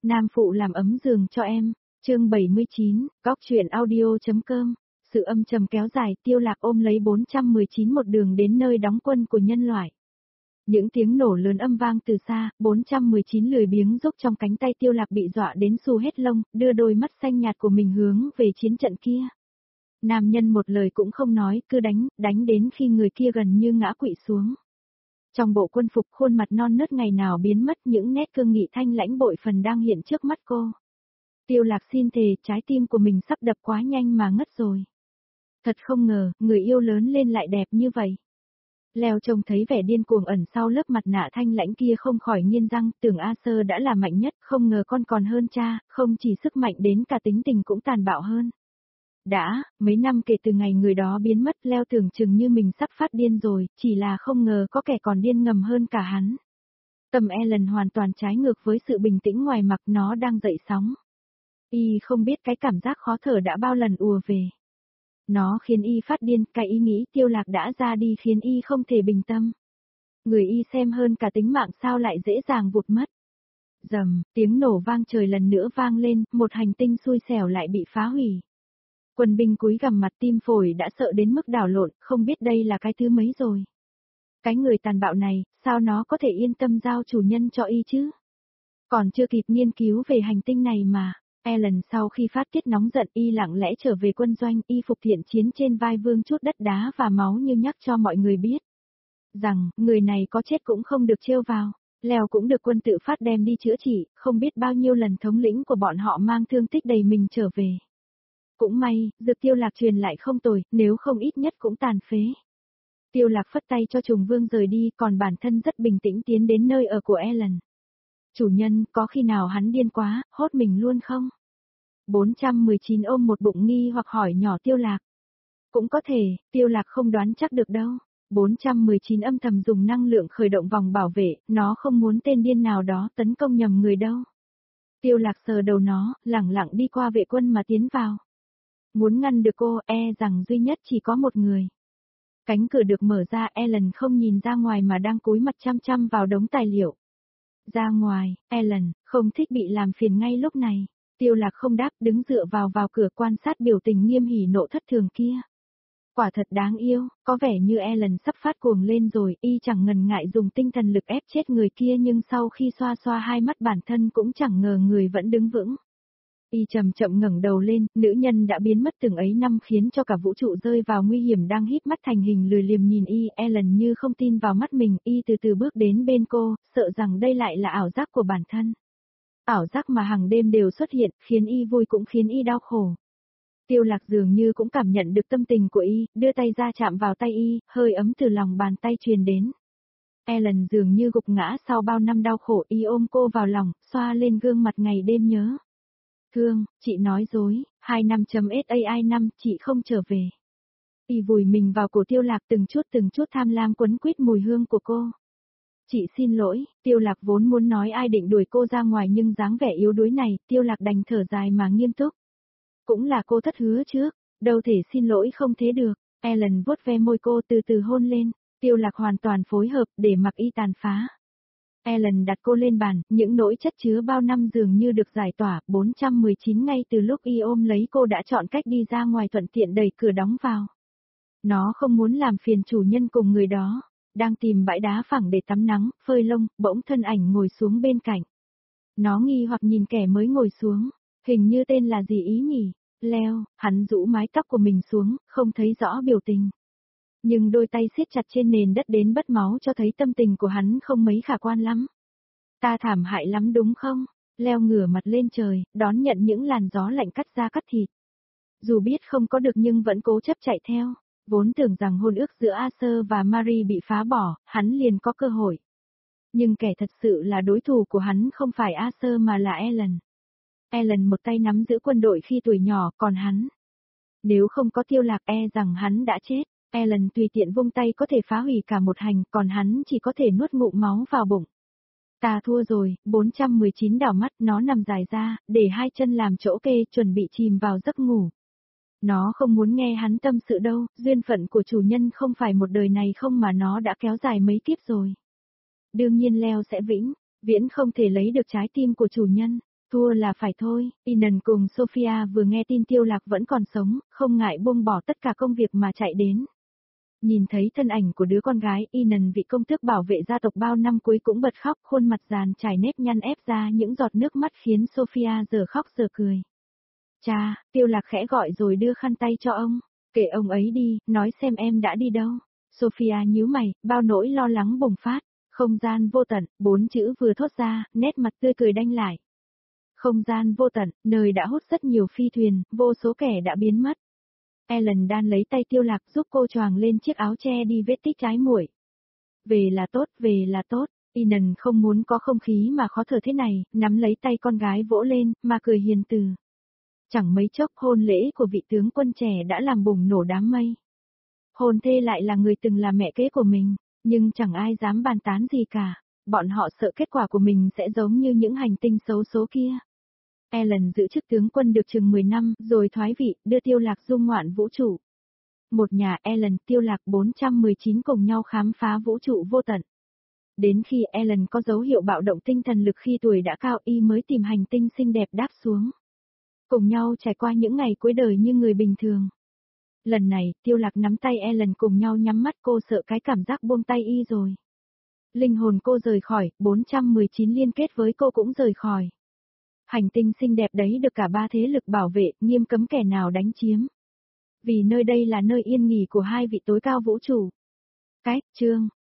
Nam phụ làm ấm giường cho em. Chương 79, Góc truyện audio.com. Sự âm trầm kéo dài, Tiêu Lạc ôm lấy 419 một đường đến nơi đóng quân của nhân loại. Những tiếng nổ lớn âm vang từ xa, 419 lười biếng rúc trong cánh tay Tiêu Lạc bị dọa đến xù hết lông, đưa đôi mắt xanh nhạt của mình hướng về chiến trận kia. Nam nhân một lời cũng không nói, cứ đánh đến khi người kia gần như ngã quỵ xuống. Trong bộ quân phục, khuôn mặt non nớt ngày nào biến mất, những nét cương nghị thanh lãnh bội phần đang hiện trước mắt cô. Tiêu Lạc xin thề, trái tim của mình sắp đập quá nhanh mà ngất rồi. Thật không ngờ, người yêu lớn lên lại đẹp như vậy. Leo trông thấy vẻ điên cuồng ẩn sau lớp mặt nạ thanh lãnh kia không khỏi nghiến răng, tưởng A Sơ đã là mạnh nhất, không ngờ con còn hơn cha, không chỉ sức mạnh đến cả tính tình cũng tàn bạo hơn. Đã, mấy năm kể từ ngày người đó biến mất, Leo tưởng chừng như mình sắp phát điên rồi, chỉ là không ngờ có kẻ còn điên ngầm hơn cả hắn. Tâm Ellen hoàn toàn trái ngược với sự bình tĩnh ngoài mặt, nó đang dậy sóng. Y không biết cái cảm giác khó thở đã bao lần ùa về. Nó khiến Y phát điên, cái ý nghĩ Tiêu Lạc đã ra đi khiến Y không thể bình tâm. Người Y xem hơn cả tính mạng sao lại dễ dàng vụt mất. Rầm, tiếng nổ vang trời lần nữa vang lên, một hành tinh xui xẻo lại bị phá hủy. Quân binh cúi gằm mặt, tim phổi đã sợ đến mức đảo lộn, không biết đây là cái thứ mấy rồi. Cái người tàn bạo này, sao nó có thể yên tâm giao chủ nhân cho Y chứ? Còn chưa kịp nghiên cứu về hành tinh này mà. Ellen sau khi phát tiết nóng giận, Y lặng lẽ trở về quân doanh, Y phục thiện chiến trên vai vương chút đất đá và máu như nhắc cho mọi người biết rằng, người này có chết cũng không được trêu vào. Leo cũng được quân tự phát đem đi chữa trị, không biết bao nhiêu lần thống lĩnh của bọn họ mang thương tích đầy mình trở về. Cũng may, dược Tiêu Lạc truyền lại không tồi, nếu không ít nhất cũng tàn phế. Tiêu Lạc phất tay cho Trùng Vương rời đi, còn bản thân rất bình tĩnh tiến đến nơi ở của Ellen. Chủ nhân, có khi nào hắn điên quá, hốt mình luôn không? 419 ôm một bụng nghi hoặc hỏi nhỏ Tiêu Lạc. Cũng có thể, Tiêu Lạc không đoán chắc được đâu. 419 âm thầm dùng năng lượng khởi động vòng bảo vệ, nó không muốn tên điên nào đó tấn công nhầm người đâu. Tiêu Lạc sờ đầu nó, lẳng lặng đi qua vệ quân mà tiến vào. Muốn ngăn được cô, rằng duy nhất chỉ có một người. Cánh cửa được mở ra, Ellen không nhìn ra ngoài mà đang cúi mặt chăm chăm vào đống tài liệu. Ra ngoài, Ellen, không thích bị làm phiền ngay lúc này. Tiêu Lạc không đáp, đứng dựa vào cửa quan sát biểu tình nghiêm hỉ nộ thất thường kia. Quả thật đáng yêu, có vẻ như Ellen sắp phát cuồng lên rồi, Y chẳng ngần ngại dùng tinh thần lực ép chết người kia, nhưng sau khi xoa xoa hai mắt bản thân cũng chẳng ngờ người vẫn đứng vững. Y chậm chậm ngẩng đầu lên, nữ nhân đã biến mất từng ấy năm khiến cho cả vũ trụ rơi vào nguy hiểm đang híp mắt thành hình lười liềm nhìn Y. Ellen như không tin vào mắt mình, Y từ từ bước đến bên cô, sợ rằng đây lại là ảo giác của bản thân. Ảo giác mà hàng đêm đều xuất hiện, khiến Y vui cũng khiến Y đau khổ. Tiêu Lạc dường như cũng cảm nhận được tâm tình của Y, đưa tay ra chạm vào tay Y, hơi ấm từ lòng bàn tay truyền đến. Ellen dường như gục ngã sau bao năm đau khổ, Y ôm cô vào lòng, xoa lên gương mặt ngày đêm nhớ. Thương, chị nói dối, 2 năm .SAI năm, chị không trở về. Y vùi mình vào cổ Tiêu Lạc từng chút tham lam quấn quýt mùi hương của cô. Chị xin lỗi, Tiêu Lạc vốn muốn nói ai định đuổi cô ra ngoài nhưng dáng vẻ yếu đuối này, Tiêu Lạc đành thở dài mà nghiêm túc. Cũng là cô thất hứa trước, đâu thể xin lỗi không thế được. Ellen vuốt ve môi cô từ từ hôn lên, Tiêu Lạc hoàn toàn phối hợp để mặc Y tàn phá. Ellen đặt cô lên bàn, những nỗi chất chứa bao năm dường như được giải tỏa, 419 ngay từ lúc Y ôm lấy cô đã chọn cách đi ra ngoài thuận tiện đẩy cửa đóng vào. Nó không muốn làm phiền chủ nhân cùng người đó, đang tìm bãi đá phẳng để tắm nắng, phơi lông, bỗng thân ảnh ngồi xuống bên cạnh. Nó nghi hoặc nhìn kẻ mới ngồi xuống, hình như tên là gì ý nhỉ? Leo, hắn rũ mái tóc của mình xuống, không thấy rõ biểu tình. Nhưng đôi tay siết chặt trên nền đất đến bất máu cho thấy tâm tình của hắn không mấy khả quan lắm. Ta thảm hại lắm đúng không? Leo ngửa mặt lên trời, đón nhận những làn gió lạnh cắt da cắt thịt. Dù biết không có được nhưng vẫn cố chấp chạy theo, vốn tưởng rằng hôn ước giữa Acer và Marie bị phá bỏ, hắn liền có cơ hội. Nhưng kẻ thật sự là đối thủ của hắn không phải Acer mà là Ellen. Ellen một tay nắm giữ quân đội khi tuổi nhỏ, còn hắn. Nếu không có Tiêu Lạc rằng hắn đã chết. Ellen tùy tiện vung tay có thể phá hủy cả một hành, còn hắn chỉ có thể nuốt ngụm máu vào bụng. Ta thua rồi, 419 đảo mắt, nó nằm dài ra, để hai chân làm chỗ kê, chuẩn bị chìm vào giấc ngủ. Nó không muốn nghe hắn tâm sự đâu, duyên phận của chủ nhân không phải một đời này không mà nó đã kéo dài mấy kiếp rồi. Đương nhiên Leo sẽ viễn không thể lấy được trái tim của chủ nhân. Thua là phải thôi, Inan cùng Sophia vừa nghe tin Tiêu Lạc vẫn còn sống, không ngại buông bỏ tất cả công việc mà chạy đến. Nhìn thấy thân ảnh của đứa con gái, Inan vị công tước bảo vệ gia tộc bao năm cuối cũng bật khóc, khuôn mặt dàn trải nếp nhăn ép ra những giọt nước mắt khiến Sophia giờ khóc giờ cười. Cha, Tiêu Lạc khẽ gọi rồi đưa khăn tay cho ông. Kệ ông ấy đi, nói xem em đã đi đâu. Sophia nhíu mày, bao nỗi lo lắng bùng phát. Không gian vô tận, 4 chữ vừa thốt ra, nét mặt tươi cười đanh lại. Không gian vô tận, nơi đã hút rất nhiều phi thuyền, vô số kẻ đã biến mất. Ellen đan lấy tay Tiêu Lạc giúp cô choàng lên chiếc áo che đi vết tích trái muội. Về là tốt, Inan không muốn có không khí mà khó thở thế này, nắm lấy tay con gái vỗ lên, mà cười hiền từ. Chẳng mấy chốc hôn lễ của vị tướng quân trẻ đã làm bùng nổ đám mây. Hôn thê lại là người từng là mẹ kế của mình, nhưng chẳng ai dám bàn tán gì cả, bọn họ sợ kết quả của mình sẽ giống như những hành tinh xấu số kia. Ellen giữ chức tướng quân được chừng 10 năm, rồi thoái vị, đưa Tiêu Lạc dung ngoạn vũ trụ. Một nhà Ellen, Tiêu Lạc 419 cùng nhau khám phá vũ trụ vô tận. Đến khi Ellen có dấu hiệu bạo động tinh thần lực khi tuổi đã cao y mới tìm hành tinh xinh đẹp đáp xuống. Cùng nhau trải qua những ngày cuối đời như người bình thường. Lần này, Tiêu Lạc nắm tay Ellen cùng nhau nhắm mắt, cô sợ cái cảm giác buông tay y rồi. Linh hồn cô rời khỏi, 419 liên kết với cô cũng rời khỏi. Hành tinh xinh đẹp đấy được cả ba thế lực bảo vệ, nghiêm cấm kẻ nào đánh chiếm. Vì nơi đây là nơi yên nghỉ của hai vị tối cao vũ trụ. Chương